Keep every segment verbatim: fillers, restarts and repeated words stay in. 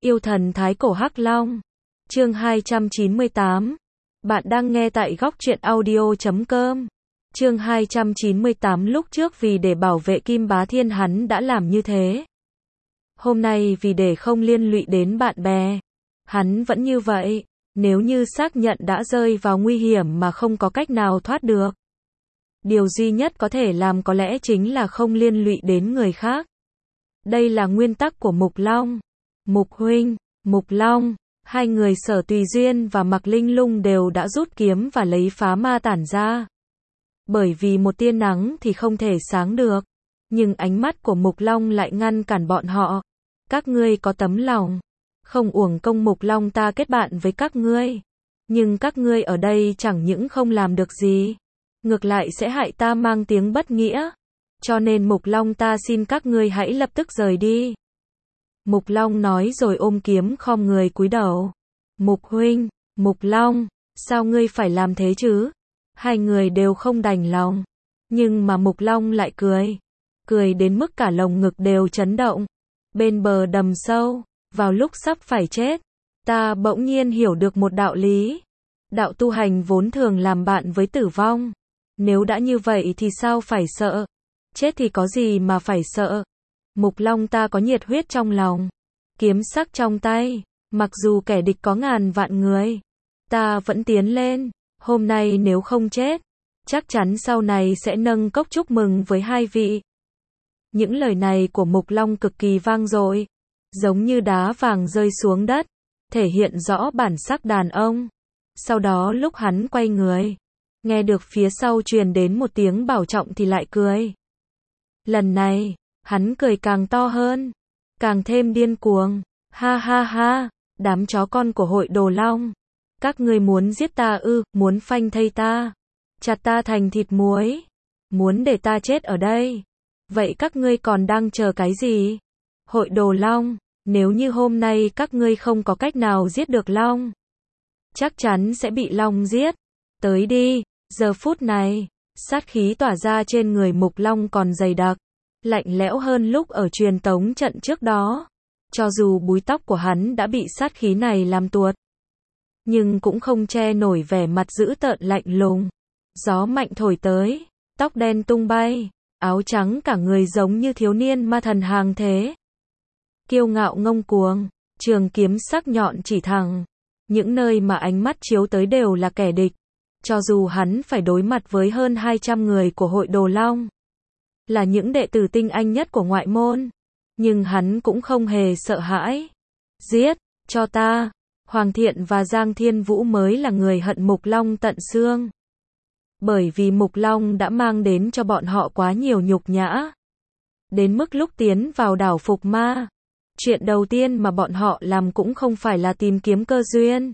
Yêu thần thái cổ Hắc Long. Chương hai trăm chín mươi tám. Bạn đang nghe tại góc truyện audio chấm com. Chương hai trăm chín mươi tám. Lúc trước vì để bảo vệ Kim Bá Thiên hắn đã làm như thế. Hôm nay vì để không liên lụy đến bạn bè, hắn vẫn như vậy. Nếu như xác nhận đã rơi vào nguy hiểm mà không có cách nào thoát được, điều duy nhất có thể làm có lẽ chính là không liên lụy đến người khác. Đây là nguyên tắc của Mục Long. Mục huynh, Mục Long, hai người Sở Tùy Duyên và Mạc Linh Lung đều đã rút kiếm và lấy phá ma tản ra. Bởi vì một tia nắng thì không thể sáng được, nhưng ánh mắt của Mục Long lại ngăn cản bọn họ. Các ngươi có tấm lòng, không uổng công Mục Long ta kết bạn với các ngươi. Nhưng các ngươi ở đây chẳng những không làm được gì, ngược lại sẽ hại ta mang tiếng bất nghĩa. Cho nên Mục Long ta xin các ngươi hãy lập tức rời đi. Mục Long nói rồi ôm kiếm khom người cúi đầu. Mục huynh, Mục Long, sao ngươi phải làm thế chứ? Hai người đều không đành lòng. Nhưng mà Mục Long lại cười. Cười đến mức cả lồng ngực đều chấn động. Bên bờ đầm sâu, vào lúc sắp phải chết, ta bỗng nhiên hiểu được một đạo lý. Đạo tu hành vốn thường làm bạn với tử vong. Nếu đã như vậy thì sao phải sợ? Chết thì có gì mà phải sợ? Mục Long ta có nhiệt huyết trong lòng, kiếm sắc trong tay, mặc dù kẻ địch có ngàn vạn người, ta vẫn tiến lên. Hôm nay nếu không chết, chắc chắn sau này sẽ nâng cốc chúc mừng với hai vị. Những lời này của Mục Long cực kỳ vang dội, giống như đá vàng rơi xuống đất, thể hiện rõ bản sắc đàn ông. Sau đó lúc hắn quay người, nghe được phía sau truyền đến một tiếng bảo trọng thì lại cười. Lần này, hắn cười càng to hơn, càng thêm điên cuồng. Ha ha ha, đám chó con của hội Đồ Long. Các ngươi muốn giết ta ư, muốn phanh thây ta, chặt ta thành thịt muối, muốn để ta chết ở đây. Vậy các ngươi còn đang chờ cái gì? Hội Đồ Long, nếu như hôm nay các ngươi không có cách nào giết được Long, chắc chắn sẽ bị Long giết. Tới đi. Giờ phút này, sát khí tỏa ra trên người Mục Long còn dày đặc, lạnh lẽo hơn lúc ở truyền tống trận trước đó. Cho dù búi tóc của hắn đã bị sát khí này làm tuột, nhưng cũng không che nổi vẻ mặt dữ tợn lạnh lùng. Gió mạnh thổi tới, tóc đen tung bay, áo trắng cả người giống như thiếu niên ma thần hàng thế. Kiêu ngạo ngông cuồng, trường kiếm sắc nhọn chỉ thẳng. Những nơi mà ánh mắt chiếu tới đều là kẻ địch. Cho dù hắn phải đối mặt với hơn hai trăm người của hội Đồ Long, là những đệ tử tinh anh nhất của ngoại môn, nhưng hắn cũng không hề sợ hãi. Giết, cho ta. Hoàng Thiện và Giang Thiên Vũ mới là người hận Mục Long tận xương. Bởi vì Mục Long đã mang đến cho bọn họ quá nhiều nhục nhã. Đến mức lúc tiến vào đảo Phục Ma, chuyện đầu tiên mà bọn họ làm cũng không phải là tìm kiếm cơ duyên,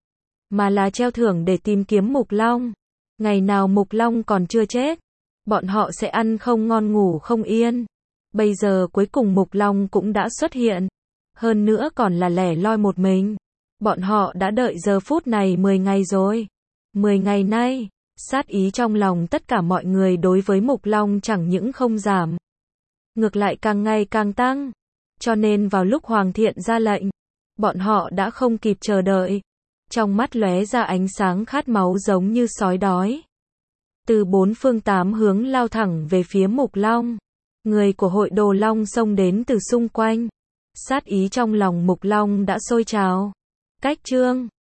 mà là treo thưởng để tìm kiếm Mục Long. Ngày nào Mục Long còn chưa chết, bọn họ sẽ ăn không ngon ngủ không yên. Bây giờ cuối cùng Mục Long cũng đã xuất hiện, hơn nữa còn là lẻ loi một mình. Bọn họ đã đợi giờ phút này mười ngày rồi. mười ngày nay, sát ý trong lòng tất cả mọi người đối với Mục Long chẳng những không giảm, ngược lại càng ngày càng tăng. Cho nên vào lúc Hoàng Thiện ra lệnh, bọn họ đã không kịp chờ đợi. Trong mắt lóe ra ánh sáng khát máu giống như sói đói. Từ bốn phương tám hướng lao thẳng về phía Mục Long. Người của hội Đồ Long xông đến từ xung quanh. Sát ý trong lòng Mục Long đã sôi trào. Cách chương